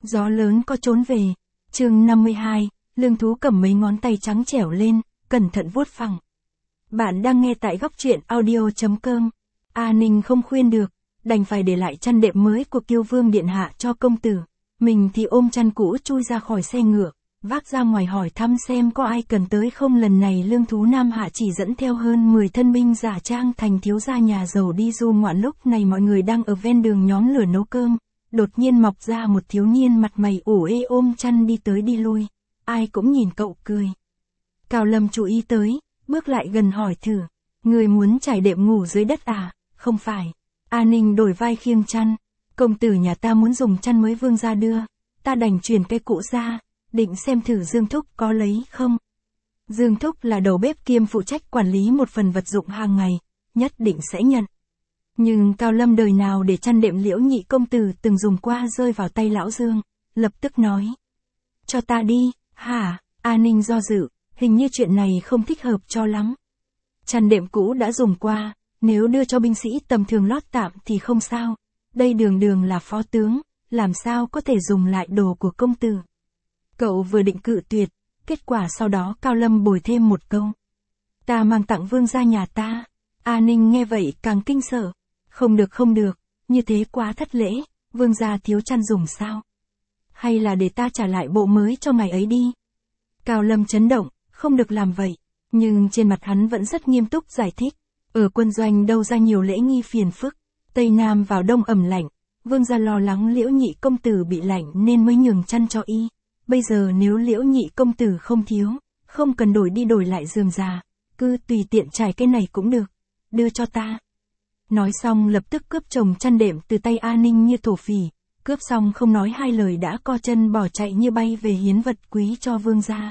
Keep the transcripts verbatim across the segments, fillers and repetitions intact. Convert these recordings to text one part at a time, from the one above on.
Gió lớn có trốn về. Chương năm mươi hai, Lương Thú cầm mấy ngón tay trắng trẻo lên, cẩn thận vuốt phẳng. Bạn đang nghe tại góc truyện audio chấm com. A Ninh không khuyên được, đành phải để lại chăn đệm mới của Kiêu Vương điện hạ cho công tử. Mình thì ôm chăn cũ chui ra khỏi xe ngựa, vác ra ngoài hỏi thăm xem có ai cần tới không. Lần này Lương Thú Nam Hạ chỉ dẫn theo hơn mười thân binh giả trang thành thiếu gia nhà giàu đi du ngoạn. Lúc này mọi người đang ở ven đường nhóm lửa nấu cơm, đột nhiên mọc ra một thiếu niên mặt mày ủ ê ôm chăn đi tới đi lui. Ai cũng nhìn cậu cười. Cao Lâm chú ý tới, bước lại gần hỏi thử, người muốn trải đệm ngủ dưới đất à? Không phải. A Ninh đổi vai khiêng chăn. Công tử nhà ta muốn dùng chăn mới Vương gia đưa, ta đành chuyển cái cũ ra, định xem thử Dương Thúc có lấy không. Dương Thúc là đầu bếp kiêm phụ trách quản lý một phần vật dụng hàng ngày, nhất định sẽ nhận. Nhưng Cao Lâm đời nào để chăn đệm Liễu Nhị công tử từng dùng qua rơi vào tay lão Dương, lập tức nói. Cho ta đi. Hả? A Ninh do dự, hình như chuyện này không thích hợp cho lắm. Chăn đệm cũ đã dùng qua, nếu đưa cho binh sĩ tầm thường lót tạm thì không sao. Đây đường đường là phó tướng, làm sao có thể dùng lại đồ của công tử. Cậu vừa định cự tuyệt, kết quả sau đó Cao Lâm bồi thêm một câu. Ta mang tặng Vương gia nhà ta. A Ninh nghe vậy càng kinh sợ. Không được không được, như thế quá thất lễ, Vương gia thiếu chăn dùng sao? Hay là để ta trả lại bộ mới cho ngài ấy đi? Cao Lâm chấn động, không được làm vậy. Nhưng trên mặt hắn vẫn rất nghiêm túc giải thích. Ở quân doanh đâu ra nhiều lễ nghi phiền phức. Tây Nam vào đông ẩm lạnh, Vương gia lo lắng Liễu Nhị công tử bị lạnh nên mới nhường chăn cho y. Bây giờ nếu Liễu Nhị công tử không thiếu, không cần đổi đi đổi lại giường già, cứ tùy tiện trải cái này cũng được. Đưa cho ta. Nói xong lập tức cướp chồng chăn đệm từ tay A Ninh như thổ phỉ. Cướp xong không nói hai lời đã co chân bỏ chạy như bay về hiến vật quý cho Vương gia.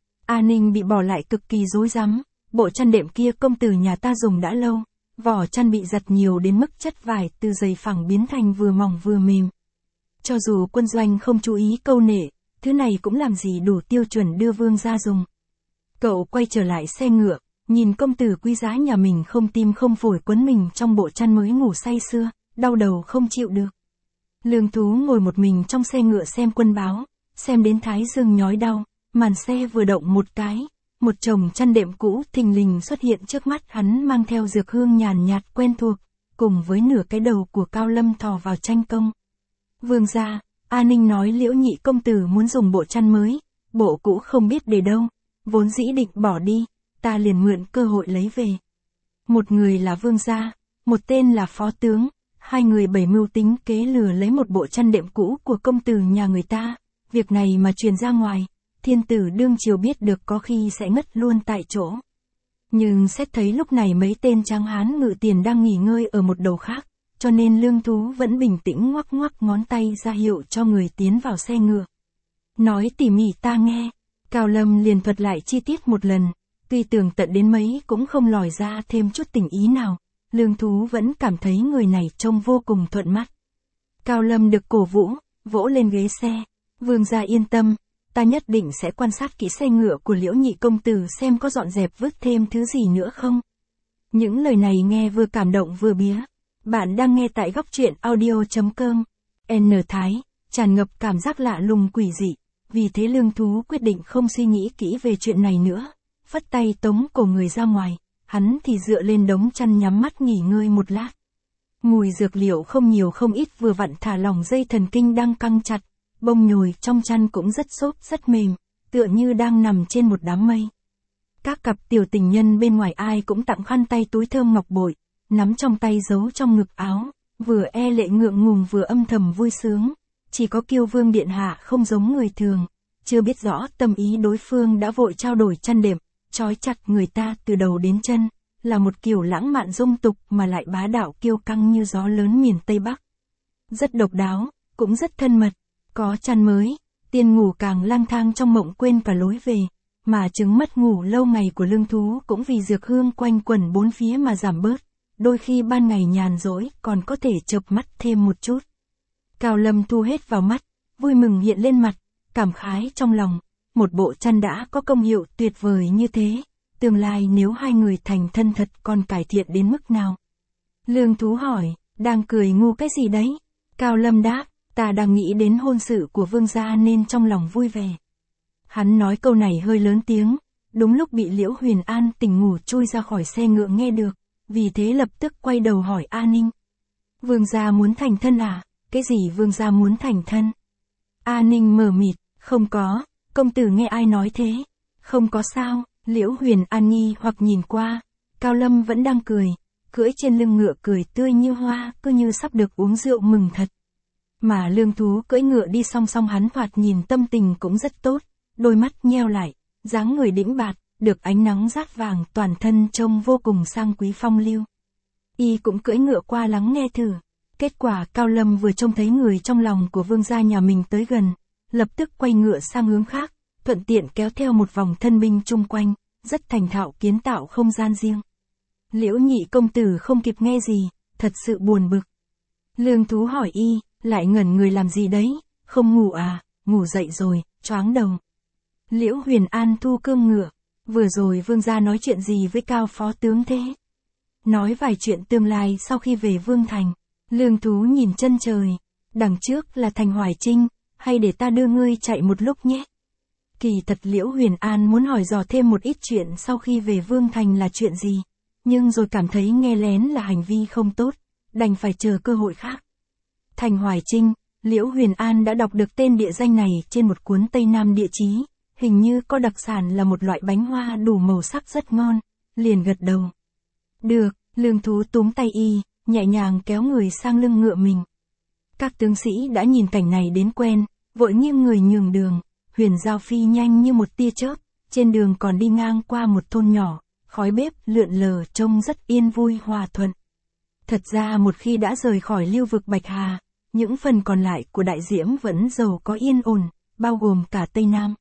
A Ninh bị bỏ lại cực kỳ rối rắm. Bộ chăn đệm kia công tử nhà ta dùng đã lâu. Vỏ chăn bị giặt nhiều đến mức chất vải từ dày phẳng biến thành vừa mỏng vừa mềm. Cho dù quân doanh không chú ý câu nệ, thứ này cũng làm gì đủ tiêu chuẩn đưa Vương gia dùng. Cậu quay trở lại xe ngựa, nhìn công tử quý giá nhà mình không tim không phổi quấn mình trong bộ chăn mới ngủ say sưa, đau đầu không chịu được. Lương Thú ngồi một mình trong xe ngựa xem quân báo, xem đến thái dương nhói đau, màn xe vừa động một cái, một chồng chăn đệm cũ thình lình xuất hiện trước mắt hắn mang theo dược hương nhàn nhạt quen thuộc, cùng với nửa cái đầu của Cao Lâm thò vào tranh công. Vương gia, A Ninh nói Liễu Nhị công tử muốn dùng bộ chăn mới, bộ cũ không biết để đâu, vốn dĩ định bỏ đi, ta liền mượn cơ hội lấy về. Một người là Vương gia, một tên là phó tướng, hai người bày mưu tính kế lừa lấy một bộ chăn đệm cũ của công tử nhà người ta, việc này mà truyền ra ngoài, thiên tử đương triều biết được có khi sẽ ngất luôn tại chỗ. Nhưng xét thấy lúc này mấy tên tráng hán ngự tiền đang nghỉ ngơi ở một đầu khác, cho nên Lương Thú vẫn bình tĩnh ngoắc ngoắc ngón tay ra hiệu cho người tiến vào xe ngựa. Nói tỉ mỉ ta nghe, Cao Lâm liền thuật lại chi tiết một lần, tuy tường tận đến mấy cũng không lòi ra thêm chút tình ý nào, Lương Thú vẫn cảm thấy người này trông vô cùng thuận mắt. Cao Lâm được cổ vũ, vỗ lên ghế xe, Vương gia yên tâm, ta nhất định sẽ quan sát kỹ xe ngựa của Liễu Nhị công tử xem có dọn dẹp vứt thêm thứ gì nữa không. Những lời này nghe vừa cảm động vừa bía. Bạn đang nghe tại góc truyện audio chấm com. N Thái, tràn ngập cảm giác lạ lùng quỷ dị, vì thế Lương Thú quyết định không suy nghĩ kỹ về chuyện này nữa, phất tay tống cổ người ra ngoài, hắn thì dựa lên đống chăn nhắm mắt nghỉ ngơi một lát. Mùi dược liệu không nhiều không ít vừa vặn thả lỏng dây thần kinh đang căng chặt, bông nhồi trong chăn cũng rất xốp rất mềm, tựa như đang nằm trên một đám mây. Các cặp tiểu tình nhân bên ngoài ai cũng tặng khăn tay túi thơm ngọc bội, nắm trong tay giấu trong ngực áo, vừa e lệ ngượng ngùng vừa âm thầm vui sướng. Chỉ có Kiêu Vương điện hạ không giống người thường, chưa biết rõ tâm ý đối phương đã vội trao đổi chăn đệm, trói chặt người ta từ đầu đến chân, là một kiểu lãng mạn dung tục mà lại bá đạo kiêu căng như gió lớn miền Tây Bắc. Rất độc đáo, cũng rất thân mật, có chăn mới, tiên ngủ càng lang thang trong mộng quên cả lối về, mà chứng mất ngủ lâu ngày của Lương Thú cũng vì dược hương quanh quẩn bốn phía mà giảm bớt, đôi khi ban ngày nhàn rỗi còn có thể chợp mắt thêm một chút. Cao Lâm thu hết vào mắt, vui mừng hiện lên mặt, cảm khái trong lòng, một bộ chăn đã có công hiệu tuyệt vời như thế, tương lai nếu hai người thành thân thật còn cải thiện đến mức nào. Lương Thú hỏi, đang cười ngu cái gì đấy? Cao Lâm đáp, Ta đang nghĩ đến hôn sự của vương gia nên trong lòng vui vẻ. Hắn nói câu này hơi lớn tiếng, đúng lúc bị Liễu Huyền An tỉnh ngủ chui ra khỏi xe ngựa nghe được, vì thế lập tức quay đầu hỏi A Ninh. Vương gia muốn thành thân à? Cái gì vương gia muốn thành thân? A Ninh mờ mịt, không có, công tử nghe ai nói thế? Không có sao, Liễu Huyền An nghi hoặc nhìn qua, Cao Lâm vẫn đang cười, cưỡi trên lưng ngựa cười tươi như hoa, cứ như sắp được uống rượu mừng thật. Mà Lương Thú cưỡi ngựa đi song song hắn thoạt nhìn tâm tình cũng rất tốt, đôi mắt nheo lại, dáng người đĩnh bạt, được ánh nắng rát vàng toàn thân trông vô cùng sang quý phong lưu. Y cũng cưỡi ngựa qua lắng nghe thử. Kết quả Cao Lâm vừa trông thấy người trong lòng của vương gia nhà mình tới gần, lập tức quay ngựa sang hướng khác, thuận tiện kéo theo một vòng thân binh chung quanh, rất thành thạo kiến tạo không gian riêng. Liễu nhị công tử không kịp nghe gì, thật sự buồn bực. Lương Thú hỏi y, lại ngẩn người làm gì đấy, không ngủ à, ngủ dậy rồi, choáng đầu. Liễu Huyền An thu cương ngựa, vừa rồi vương gia nói chuyện gì với Cao phó tướng thế? Nói vài chuyện tương lai sau khi về Vương Thành. Lương Thú nhìn chân trời, đằng trước là thành Hoài Trinh, hay để ta đưa ngươi chạy một lúc nhé. Kỳ thật Liễu Huyền An muốn hỏi dò thêm một ít chuyện sau khi về Vương Thành là chuyện gì, nhưng rồi cảm thấy nghe lén là hành vi không tốt, đành phải chờ cơ hội khác. Thành Hoài Trinh, Liễu Huyền An đã đọc được tên địa danh này trên một cuốn Tây Nam địa chí, hình như có đặc sản là một loại bánh hoa đủ màu sắc rất ngon, liền gật đầu. Được, Lương Thú túm tay y, nhẹ nhàng kéo người sang lưng ngựa mình. Các tướng sĩ đã nhìn cảnh này đến quen, vội nghiêng người nhường đường, Huyền Giao phi nhanh như một tia chớp, trên đường còn đi ngang qua một thôn nhỏ, khói bếp lượn lờ trông rất yên vui hòa thuận. Thật ra một khi đã rời khỏi lưu vực Bạch Hà, những phần còn lại của đại diễm vẫn giàu có yên ổn, bao gồm cả Tây Nam.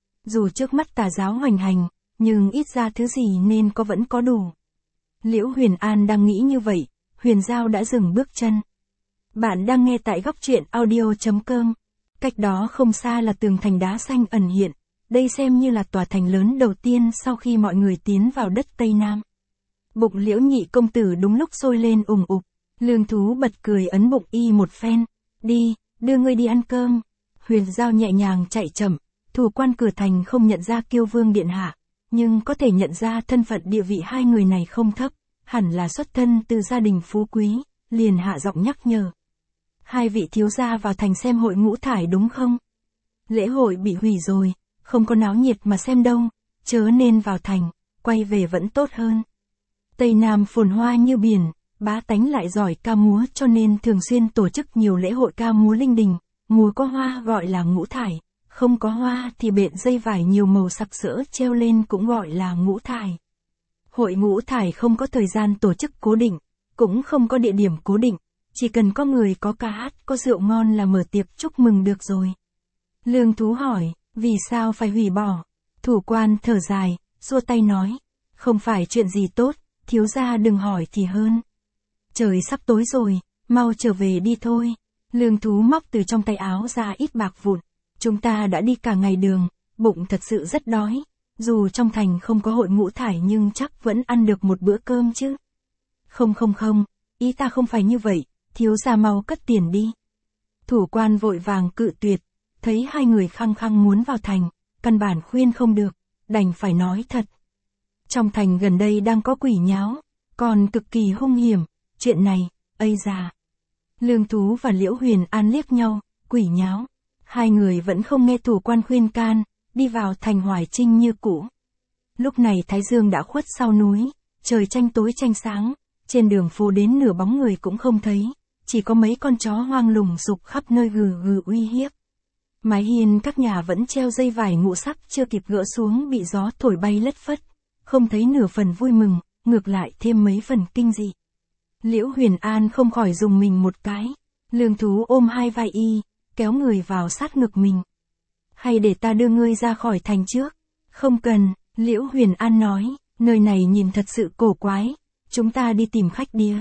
Dù trước mắt tà giáo hoành hành, nhưng ít ra thứ gì nên có vẫn có đủ. Liễu Huyền An đang nghĩ như vậy, Huyền Giao đã dừng bước chân. Bạn đang nghe tại góc truyện audio chấm com. Cách đó không xa là tường thành đá xanh ẩn hiện, đây xem như là tòa thành lớn đầu tiên sau khi mọi người tiến vào đất Tây Nam. Bụng Liễu nhị công tử đúng lúc sôi lên ùng ục, Lương Thú bật cười ấn bụng y một phen, đi, đưa ngươi đi ăn cơm. Huyền Giao nhẹ nhàng chạy chậm, thủ quan cửa thành không nhận ra Kiêu Vương điện hạ, nhưng có thể nhận ra thân phận địa vị hai người này không thấp, hẳn là xuất thân từ gia đình phú quý, liền hạ giọng nhắc nhở. Hai vị thiếu gia vào thành xem hội ngũ thải đúng không? Lễ hội bị hủy rồi, không có náo nhiệt mà xem đâu, chớ nên vào thành, quay về vẫn tốt hơn. Tây Nam phồn hoa như biển, bá tánh lại giỏi ca múa cho nên thường xuyên tổ chức nhiều lễ hội ca múa linh đình, múa có hoa gọi là ngũ thải, không có hoa thì bện dây vải nhiều màu sặc sỡ treo lên cũng gọi là ngũ thải. Hội ngũ thải không có thời gian tổ chức cố định, cũng không có địa điểm cố định, chỉ cần có người có ca hát, có rượu ngon là mở tiệc chúc mừng được rồi. Lương Thú hỏi, vì sao phải hủy bỏ? Thủ quan thở dài, xua tay nói, không phải chuyện gì tốt, thiếu gia đừng hỏi thì hơn. Trời sắp tối rồi, mau trở về đi thôi. Lương Thú móc từ trong tay áo ra ít bạc vụn, chúng ta đã đi cả ngày đường, bụng thật sự rất đói. Dù trong thành không có hội ngũ thải nhưng chắc vẫn ăn được một bữa cơm chứ. Không không không, ý ta không phải như vậy, thiếu gia mau cất tiền đi. Thủ quan vội vàng cự tuyệt, thấy hai người khăng khăng muốn vào thành, căn bản khuyên không được, đành phải nói thật. Trong thành gần đây đang có quỷ nháo, còn cực kỳ hung hiểm, chuyện này, ây già. Lương Thú và Liễu Huyền An liếc nhau, quỷ nháo. Hai người vẫn không nghe thủ quan khuyên can, đi vào thành Hoài Trinh như cũ. Lúc này Thái Dương đã khuất sau núi, trời tranh tối tranh sáng, trên đường phố đến nửa bóng người cũng không thấy, chỉ có mấy con chó hoang lùng sục khắp nơi gừ gừ uy hiếp. Mái hiên các nhà vẫn treo dây vải ngũ sắc chưa kịp gỡ xuống bị gió thổi bay lất phất, không thấy nửa phần vui mừng, ngược lại thêm mấy phần kinh dị. Liễu Huyền An không khỏi dùng mình một cái, Lương Thú ôm hai vai y, kéo người vào sát ngực mình. Hay để ta đưa ngươi ra khỏi thành trước? Không cần, Liễu Huyền An nói, nơi này nhìn thật sự cổ quái, chúng ta đi tìm khách đĩa.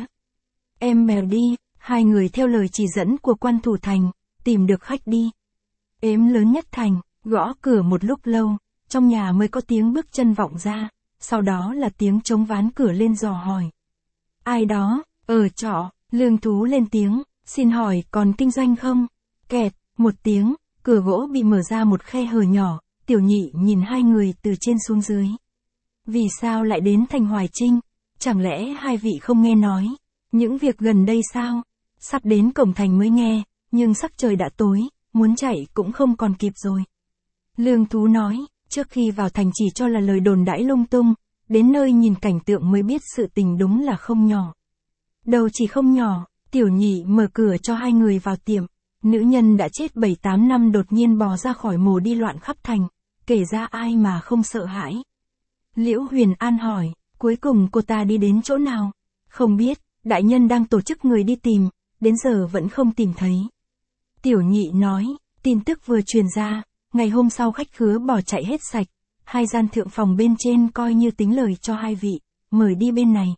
Em mèo đi, hai người theo lời chỉ dẫn của quan thủ thành, tìm được khách đi. Ếm lớn nhất thành, gõ cửa một lúc lâu, trong nhà mới có tiếng bước chân vọng ra, sau đó là tiếng trống ván cửa lên dò hỏi. Ai đó, ở trọ, Lương Thú lên tiếng, xin hỏi còn kinh doanh không? Kẹt, một tiếng, cửa gỗ bị mở ra một khe hở nhỏ, Tiểu Nhị nhìn hai người từ trên xuống dưới. Vì sao lại đến thành Hoài Trinh? Chẳng lẽ hai vị không nghe nói? Những việc gần đây sao? Sắp đến cổng thành mới nghe, nhưng sắc trời đã tối, muốn chạy cũng không còn kịp rồi. Lương Thú nói, trước khi vào thành chỉ cho là lời đồn đãi lung tung, đến nơi nhìn cảnh tượng mới biết sự tình đúng là không nhỏ. Đâu chỉ không nhỏ, Tiểu Nhị mở cửa cho hai người vào tiệm. Nữ nhân đã chết bảy tám năm đột nhiên bò ra khỏi mồ đi loạn khắp thành, kể ra ai mà không sợ hãi. Liễu Huyền An hỏi, cuối cùng cô ta đi đến chỗ nào? Không biết, đại nhân đang tổ chức người đi tìm, đến giờ vẫn không tìm thấy. Tiểu Nhị nói, tin tức vừa truyền ra, ngày hôm sau khách khứa bỏ chạy hết sạch, hai gian thượng phòng bên trên coi như tính lời cho hai vị, mời đi bên này.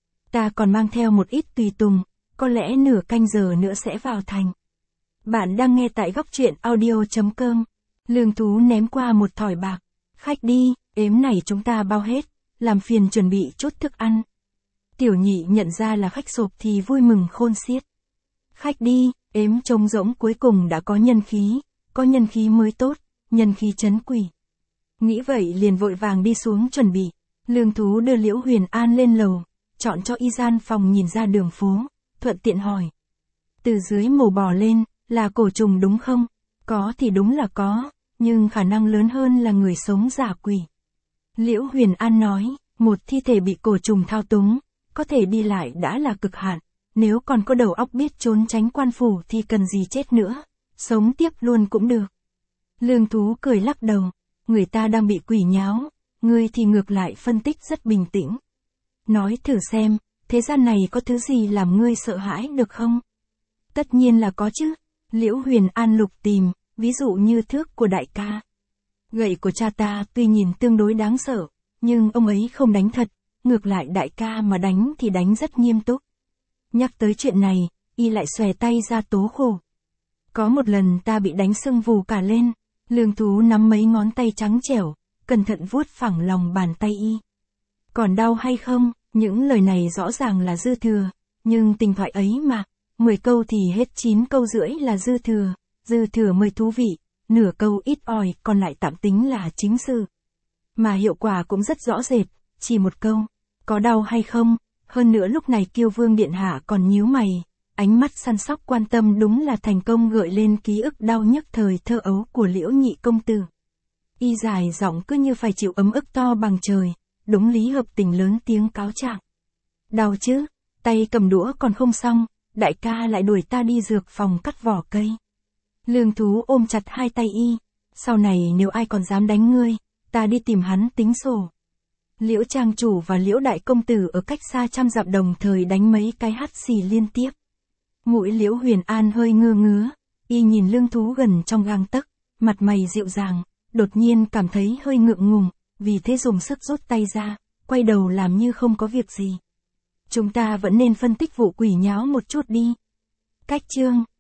Ta còn mang theo một ít tùy tùng, có lẽ nửa canh giờ nữa sẽ vào thành. Bạn đang nghe tại góc truyện audio chấm com. Lương Thú ném qua một thỏi bạc. Khách đi, ếm này chúng ta bao hết, làm phiền chuẩn bị chút thức ăn. Tiểu Nhị nhận ra là khách sộp thì vui mừng khôn xiết. Khách đi, ếm trống rỗng cuối cùng đã có nhân khí, có nhân khí mới tốt, nhân khí trấn quỷ. Nghĩ vậy liền vội vàng đi xuống chuẩn bị. Lương Thú đưa Liễu Huyền An lên lầu, chọn cho y gian phòng nhìn ra đường phố, thuận tiện hỏi. Từ dưới mồ bò lên, là cổ trùng đúng không? Có thì đúng là có, nhưng khả năng lớn hơn là người sống giả quỷ. Liễu Huyền An nói, một thi thể bị cổ trùng thao túng, có thể đi lại đã là cực hạn, nếu còn có đầu óc biết trốn tránh quan phủ thì cần gì chết nữa, sống tiếp luôn cũng được. Lương Thú cười lắc đầu, người ta đang bị quỷ nháo, ngươi thì ngược lại phân tích rất bình tĩnh. Nói thử xem, thế gian này có thứ gì làm ngươi sợ hãi được không? Tất nhiên là có chứ. Liễu Huyền An lục tìm, ví dụ như thước của đại ca. Gậy của cha ta tuy nhìn tương đối đáng sợ, nhưng ông ấy không đánh thật, ngược lại đại ca mà đánh thì đánh rất nghiêm túc. Nhắc tới chuyện này, y lại xòe tay ra tố khổ. Có một lần ta bị đánh sưng vù cả lên, Lương Thú nắm mấy ngón tay trắng trẻo, cẩn thận vuốt phẳng lòng bàn tay y. Còn đau hay không, những lời này rõ ràng là dư thừa, nhưng tình thoại ấy mà. mười câu thì hết chín câu rưỡi là dư thừa, dư thừa mới thú vị, nửa câu ít ỏi còn lại tạm tính là chính sự. Mà hiệu quả cũng rất rõ rệt, chỉ một câu, có đau hay không, hơn nữa lúc này Kiêu Vương Điện Hạ còn nhíu mày, ánh mắt săn sóc quan tâm đúng là thành công gợi lên ký ức đau nhức thời thơ ấu của Liễu Nhị công tử. Y dài giọng cứ như phải chịu ấm ức to bằng trời, đúng lý hợp tình lớn tiếng cáo trạng. Đau chứ, tay cầm đũa còn không xong. Đại ca lại đuổi ta đi dược phòng cắt vỏ cây. Lương Thú ôm chặt hai tay y. Sau này nếu ai còn dám đánh ngươi, ta đi tìm hắn tính sổ. Liễu Trang Chủ và Liễu Đại Công Tử ở cách xa trăm dặm đồng thời đánh mấy cái hắt xì liên tiếp. Mũi Liễu Huyền An hơi ngơ ngứa, y nhìn Lương Thú gần trong gang tấc, mặt mày dịu dàng, đột nhiên cảm thấy hơi ngượng ngùng, vì thế dùng sức rút tay ra, quay đầu làm như không có việc gì. Chúng ta vẫn nên phân tích vụ quỷ nháo một chút đi. Cách chương